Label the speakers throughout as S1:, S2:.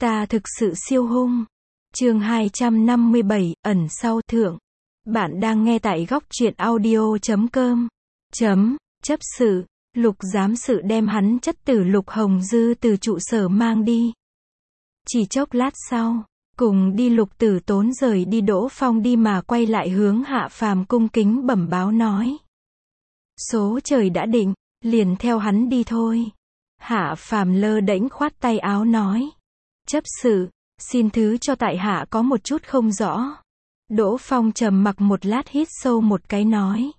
S1: Ta thực sự siêu hung. Chương 257, ẩn sau thượng. Bạn đang nghe tại góc truyện audio.com. Chấp sự, Lục giám sự đem hắn chất tử Lục Hồng Dư từ trụ sở mang đi. Chỉ chốc lát sau, cùng đi Lục Tử Tốn rời đi Đỗ Phong đi mà quay lại hướng Hạ Phàm cung kính bẩm báo nói. Số trời đã định, liền theo hắn đi thôi. Hạ Phàm lơ đễnh khoát tay áo nói. Chấp sự, xin thứ cho tại hạ có một chút không rõ. Đỗ Phong trầm mặc một lát hít sâu một cái nói.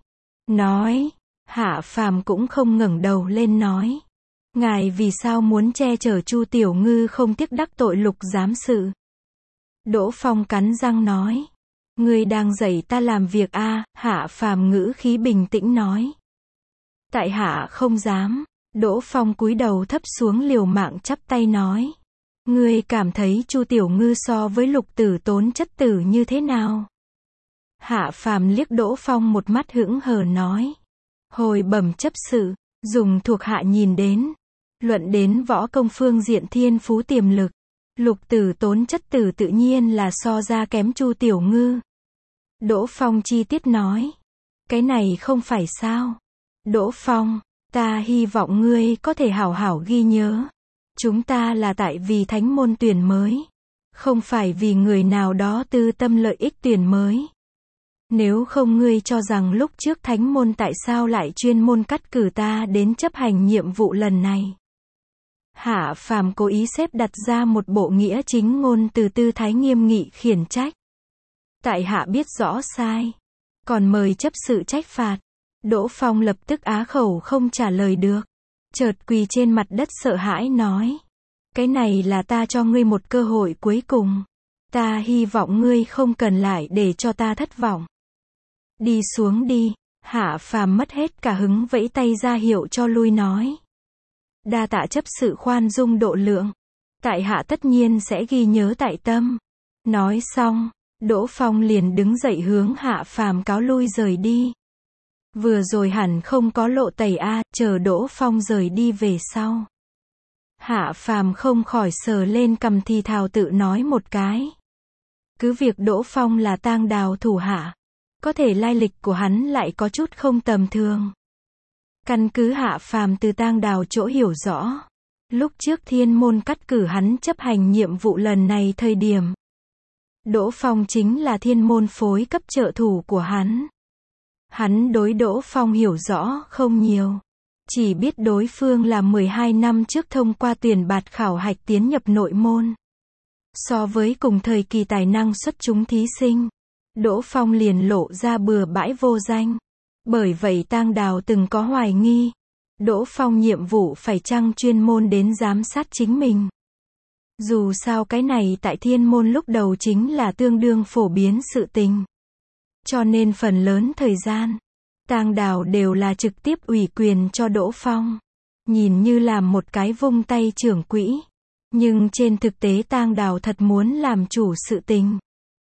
S1: Hạ Phàm cũng không ngẩng đầu lên nói. Ngài vì sao muốn che chở Chu Tiểu Ngư không tiếc đắc tội Lục giám sự? Đỗ Phong cắn răng nói. Ngươi đang dạy ta làm việc a? Hạ Phàm ngữ khí bình tĩnh nói. Tại hạ không dám. Đỗ Phong cúi đầu thấp xuống liều mạng chắp tay nói. Ngươi cảm thấy Chu Tiểu Ngư so với Lục Tử Tốn chất tử như thế nào? Hạ Phàm liếc Đỗ Phong một mắt hững hờ nói. Hồi bẩm chấp sự, dùng thuộc hạ nhìn đến. Luận đến võ công phương diện thiên phú tiềm lực. Lục Tử Tốn chất tử tự nhiên là so ra kém Chu Tiểu Ngư. Đỗ Phong chi tiết nói. Cái này không phải sao? Đỗ Phong, ta hy vọng ngươi có thể hảo hảo ghi nhớ. Chúng ta là tại vì thánh môn tuyển mới. Không phải vì người nào đó tư tâm lợi ích tuyển mới. Nếu không ngươi cho rằng lúc trước thánh môn tại sao lại chuyên môn cắt cử ta đến chấp hành nhiệm vụ lần này. Hạ Phàm cố ý xếp đặt ra một bộ nghĩa chính ngôn từ tư thái nghiêm nghị khiển trách. Tại hạ biết rõ sai. Còn mời chấp sự trách phạt. Đỗ Phong lập tức á khẩu không trả lời được. Chợt quỳ trên mặt đất sợ hãi nói. Cái này là ta cho ngươi một cơ hội cuối cùng. Ta hy vọng ngươi không cần lại để cho ta thất vọng. Đi xuống đi. Hạ Phàm mất hết cả hứng vẫy tay ra hiệu cho lui nói. Đa tạ chấp sự khoan dung độ lượng. Tại hạ tất nhiên sẽ ghi nhớ tại tâm. Nói xong, Đỗ Phong liền đứng dậy hướng Hạ Phàm cáo lui rời đi. Vừa rồi hẳn không có lộ tẩy a, chờ Đỗ Phong rời đi về sau. Hạ Phàm không khỏi sờ lên cằm thì thào tự nói một cái. Cứ việc Đỗ Phong là Tang Đào thủ hạ, có thể lai lịch của hắn lại có chút không tầm thường. Căn cứ Hạ Phàm từ Tang Đào chỗ hiểu rõ, lúc trước thiên môn cắt cử hắn chấp hành nhiệm vụ lần này thời điểm. Đỗ Phong chính là thiên môn phối cấp trợ thủ của hắn. Hắn đối Đỗ Phong hiểu rõ không nhiều. Chỉ biết đối phương là 12 năm trước thông qua tuyển bạt khảo hạch tiến nhập nội môn. So với cùng thời kỳ tài năng xuất chúng thí sinh, Đỗ Phong liền lộ ra bừa bãi vô danh. Bởi vậy Tang Đào từng có hoài nghi. Đỗ Phong nhiệm vụ phải chăng chuyên môn đến giám sát chính mình. Dù sao cái này tại thiên môn lúc đầu chính là tương đương phổ biến sự tình. Cho nên phần lớn thời gian, Tang Đào đều là trực tiếp ủy quyền cho Đỗ Phong. Nhìn như làm một cái vung tay trưởng quỹ. Nhưng trên thực tế Tang Đào thật muốn làm chủ sự tình.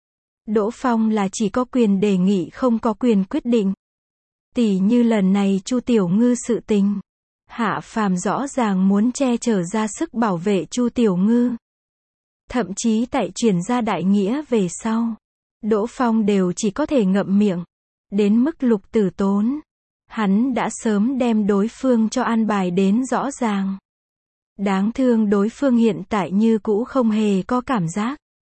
S1: Đỗ Phong là chỉ có quyền đề nghị không có quyền quyết định. Tỉ như lần này Chu Tiểu Ngư sự tình. Hạ Phàm rõ ràng muốn che chở ra sức bảo vệ Chu Tiểu Ngư. Thậm chí tại chuyển ra đại nghĩa về sau. Đỗ Phong đều chỉ có thể ngậm miệng. Đến mức Lục Tử Tốn. Hắn đã sớm đem đối phương cho an bài đến rõ ràng. Đáng thương đối phương hiện tại như cũ không hề có cảm giác.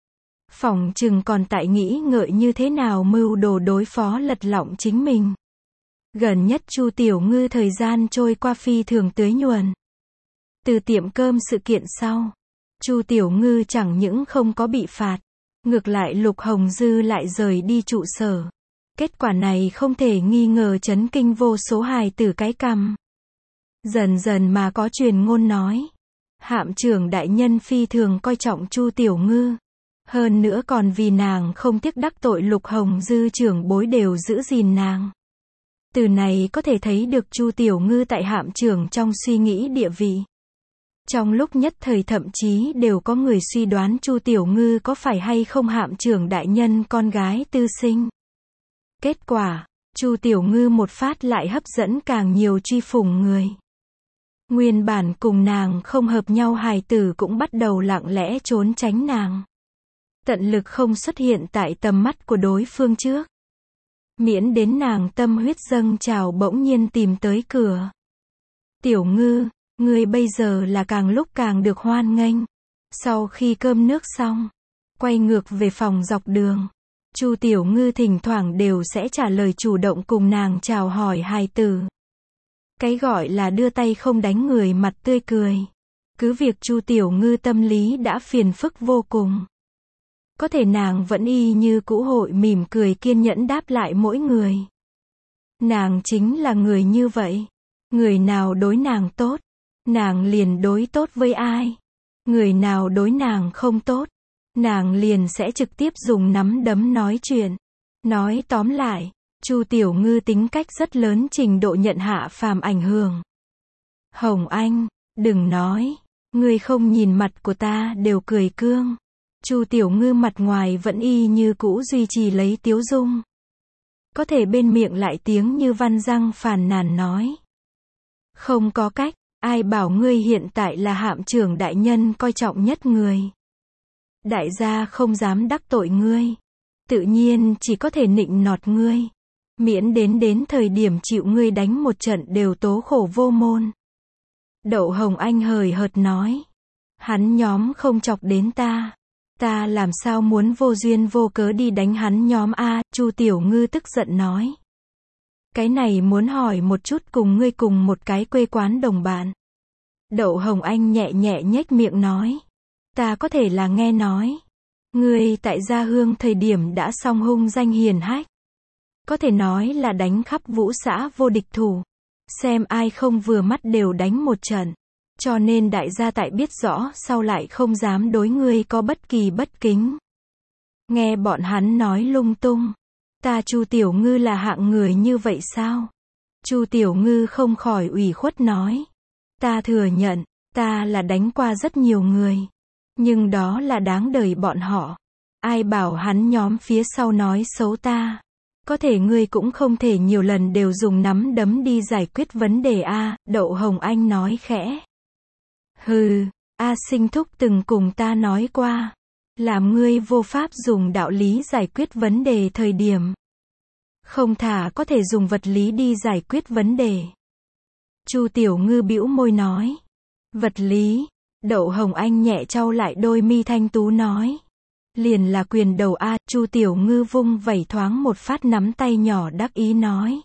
S1: Phỏng chừng còn tại nghĩ ngợi như thế nào mưu đồ đối phó lật lọng chính mình. Gần nhất Chu Tiểu Ngư thời gian trôi qua phi thường tưới nhuần. Từ tiệm cơm sự kiện sau, Chu Tiểu Ngư chẳng những không có bị phạt, ngược lại Lục Hồng Dư lại rời đi trụ sở. Kết quả này không thể nghi ngờ chấn kinh vô số hài tử cái cằm. Dần dần mà có truyền ngôn nói, Hạm trưởng đại nhân phi thường coi trọng Chu Tiểu Ngư. Hơn nữa còn vì nàng không tiếc đắc tội Lục Hồng Dư trưởng bối đều giữ gìn nàng. Từ này có thể thấy được Chu Tiểu Ngư tại Hạm trưởng trong suy nghĩ địa vị. Trong lúc nhất thời thậm chí đều có người suy đoán Chu Tiểu Ngư có phải hay không Hạm trưởng đại nhân con gái tư sinh. Kết quả, Chu Tiểu Ngư một phát lại hấp dẫn càng nhiều truy phủng người. Nguyên bản cùng nàng không hợp nhau hài tử cũng bắt đầu lặng lẽ trốn tránh nàng. Tận lực không xuất hiện tại tầm mắt của đối phương trước. Miễn đến nàng tâm huyết dâng trào bỗng nhiên tìm tới cửa. Tiểu Ngư, ngươi bây giờ là càng lúc càng được hoan nghênh. Sau khi cơm nước xong, quay ngược về phòng dọc đường, Chu Tiểu Ngư thỉnh thoảng đều sẽ trả lời chủ động cùng nàng chào hỏi hài tử. Cái gọi là đưa tay không đánh người mặt tươi cười. Cứ việc Chu Tiểu Ngư tâm lý đã phiền phức vô cùng. Có thể nàng vẫn y như cũ hội mỉm cười kiên nhẫn đáp lại mỗi người. Nàng chính là người như vậy. Người nào đối nàng tốt, nàng liền đối tốt với ai. Người nào đối nàng không tốt, nàng liền sẽ trực tiếp dùng nắm đấm nói chuyện. Nói tóm lại, Chu Tiểu Ngư tính cách rất lớn trình độ nhận Hạ Phàm ảnh hưởng. Hồng Anh, đừng nói, ngươi không nhìn mặt của ta đều cười cương. Chu Tiểu Ngư mặt ngoài vẫn y như cũ duy trì lấy tiếu dung. Có thể bên miệng lại tiếng như văn răng phàn nàn nói. Không có cách, ai bảo ngươi hiện tại là hạm trưởng đại nhân coi trọng nhất người. Đại gia không dám đắc tội ngươi. Tự nhiên chỉ có thể nịnh nọt ngươi. Miễn đến thời điểm chịu ngươi đánh một trận đều tố khổ vô môn. Đậu Hồng Anh hời hợt nói. Hắn nhóm không chọc đến ta. Ta làm sao muốn vô duyên vô cớ đi đánh hắn nhóm a? Chu Tiểu Ngư tức giận nói. Cái này muốn hỏi một chút cùng ngươi cùng một cái quê quán đồng bạn. Đậu Hồng Anh nhẹ nhẹ nhếch miệng nói. Ta có thể là nghe nói. Ngươi tại Gia Hương thời điểm đã song hung danh hiển hách. Có thể nói là đánh khắp Vũ xã vô địch thủ. Xem ai không vừa mắt đều đánh một trận. Cho nên đại gia tại biết rõ sau lại không dám đối ngươi có bất kỳ bất kính. Nghe bọn hắn nói lung tung. Ta Chu Tiểu Ngư là hạng người như vậy sao? Chu Tiểu Ngư không khỏi ủy khuất nói. Ta thừa nhận, ta là đánh qua rất nhiều người. Nhưng đó là đáng đời bọn họ. Ai bảo hắn nhóm phía sau nói xấu ta. Có thể ngươi cũng không thể nhiều lần đều dùng nắm đấm đi giải quyết vấn đề a. Đậu Hồng Anh nói khẽ. Hừ, A Sinh Thúc từng cùng ta nói qua. Làm ngươi vô pháp dùng đạo lý giải quyết vấn đề thời điểm. Không thà có thể dùng vật lý đi giải quyết vấn đề. Chu Tiểu Ngư bĩu môi nói. Vật lý. Đậu Hồng Anh nhẹ chau lại đôi mi thanh tú nói. Liền là quyền đầu a. Chu Tiểu Ngư vung vẩy thoáng một phát nắm tay nhỏ đắc ý nói.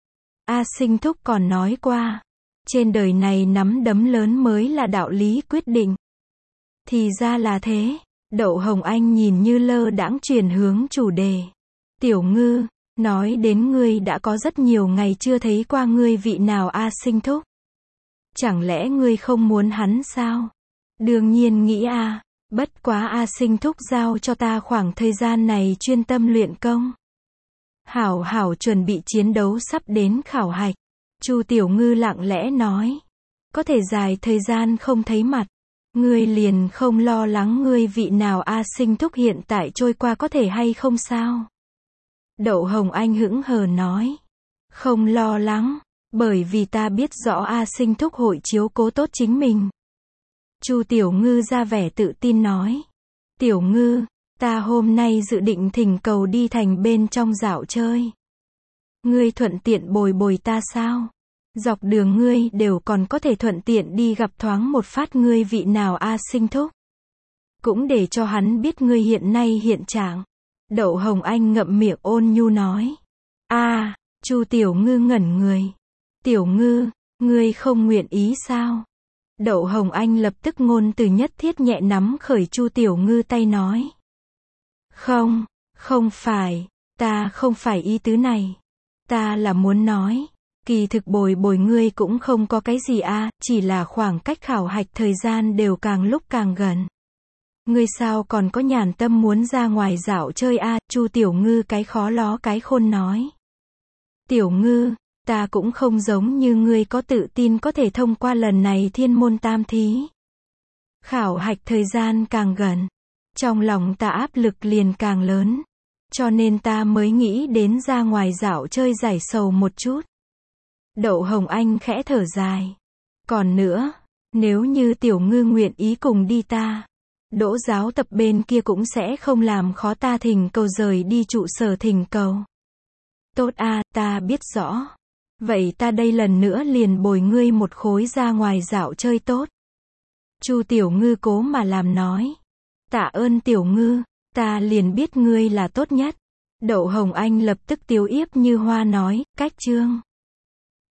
S1: A Sinh Thúc còn nói qua. Trên đời này nắm đấm lớn mới là đạo lý quyết định. Thì ra là thế. Đậu Hồng Anh nhìn như lơ đãng chuyển hướng chủ đề. Tiểu Ngư, nói đến ngươi đã có rất nhiều ngày chưa thấy qua ngươi vị nào A Sinh Thúc. Chẳng lẽ ngươi không muốn hắn sao? Đương nhiên nghĩ a. Bất quá A Sinh Thúc giao cho ta khoảng thời gian này chuyên tâm luyện công. Hảo hảo chuẩn bị chiến đấu sắp đến khảo hạch. Chu Tiểu Ngư lặng lẽ nói. Có thể dài thời gian không thấy mặt. Ngươi liền không lo lắng ngươi vị nào A Sinh Thúc hiện tại trôi qua có thể hay không sao? Đậu Hồng Anh hững hờ nói. Không lo lắng, bởi vì ta biết rõ A Sinh Thúc hội chiếu cố tốt chính mình. Chu Tiểu Ngư ra vẻ tự tin nói. Tiểu Ngư, ta hôm nay dự định thỉnh cầu đi thành bên trong dạo chơi. Ngươi thuận tiện bồi bồi ta sao? Dọc đường ngươi đều còn có thể thuận tiện đi gặp thoáng một phát ngươi vị nào A Sinh Thúc. Cũng để cho hắn biết ngươi hiện nay hiện trạng. Đậu Hồng Anh ngậm miệng ôn nhu nói. A, Chu Tiểu Ngư ngẩn người. Tiểu Ngư, ngươi không nguyện ý sao? Đậu Hồng Anh lập tức ngôn từ nhất thiết nhẹ nắm khởi Chu Tiểu Ngư tay nói. Không, không phải, ta không phải ý tứ này. Ta là muốn nói, kỳ thực bồi bồi ngươi cũng không có cái gì a, chỉ là khoảng cách khảo hạch thời gian đều càng lúc càng gần. Ngươi sao còn có nhàn tâm muốn ra ngoài dạo chơi a? Chu Tiểu Ngư cái khó ló cái khôn nói. Tiểu Ngư, ta cũng không giống như ngươi có tự tin có thể thông qua lần này thiên môn tam thí. Khảo hạch thời gian càng gần, trong lòng ta áp lực liền càng lớn. Cho nên ta mới nghĩ đến ra ngoài dạo chơi giải sầu một chút. Đậu Hồng Anh khẽ thở dài. Còn nữa, nếu như tiểu ngư nguyện ý cùng đi ta, Đỗ giáo tập bên kia cũng sẽ không làm khó ta thỉnh cầu rời đi trụ sở thỉnh cầu. Tốt a, ta biết rõ. Vậy ta đây lần nữa liền bồi ngươi một khối ra ngoài dạo chơi tốt. Chu Tiểu Ngư cố mà làm nói. Tạ ơn Tiểu Ngư, ta liền biết ngươi là tốt nhất. Đậu Hồng Anh lập tức tiếu yếp như hoa nói, cách chương.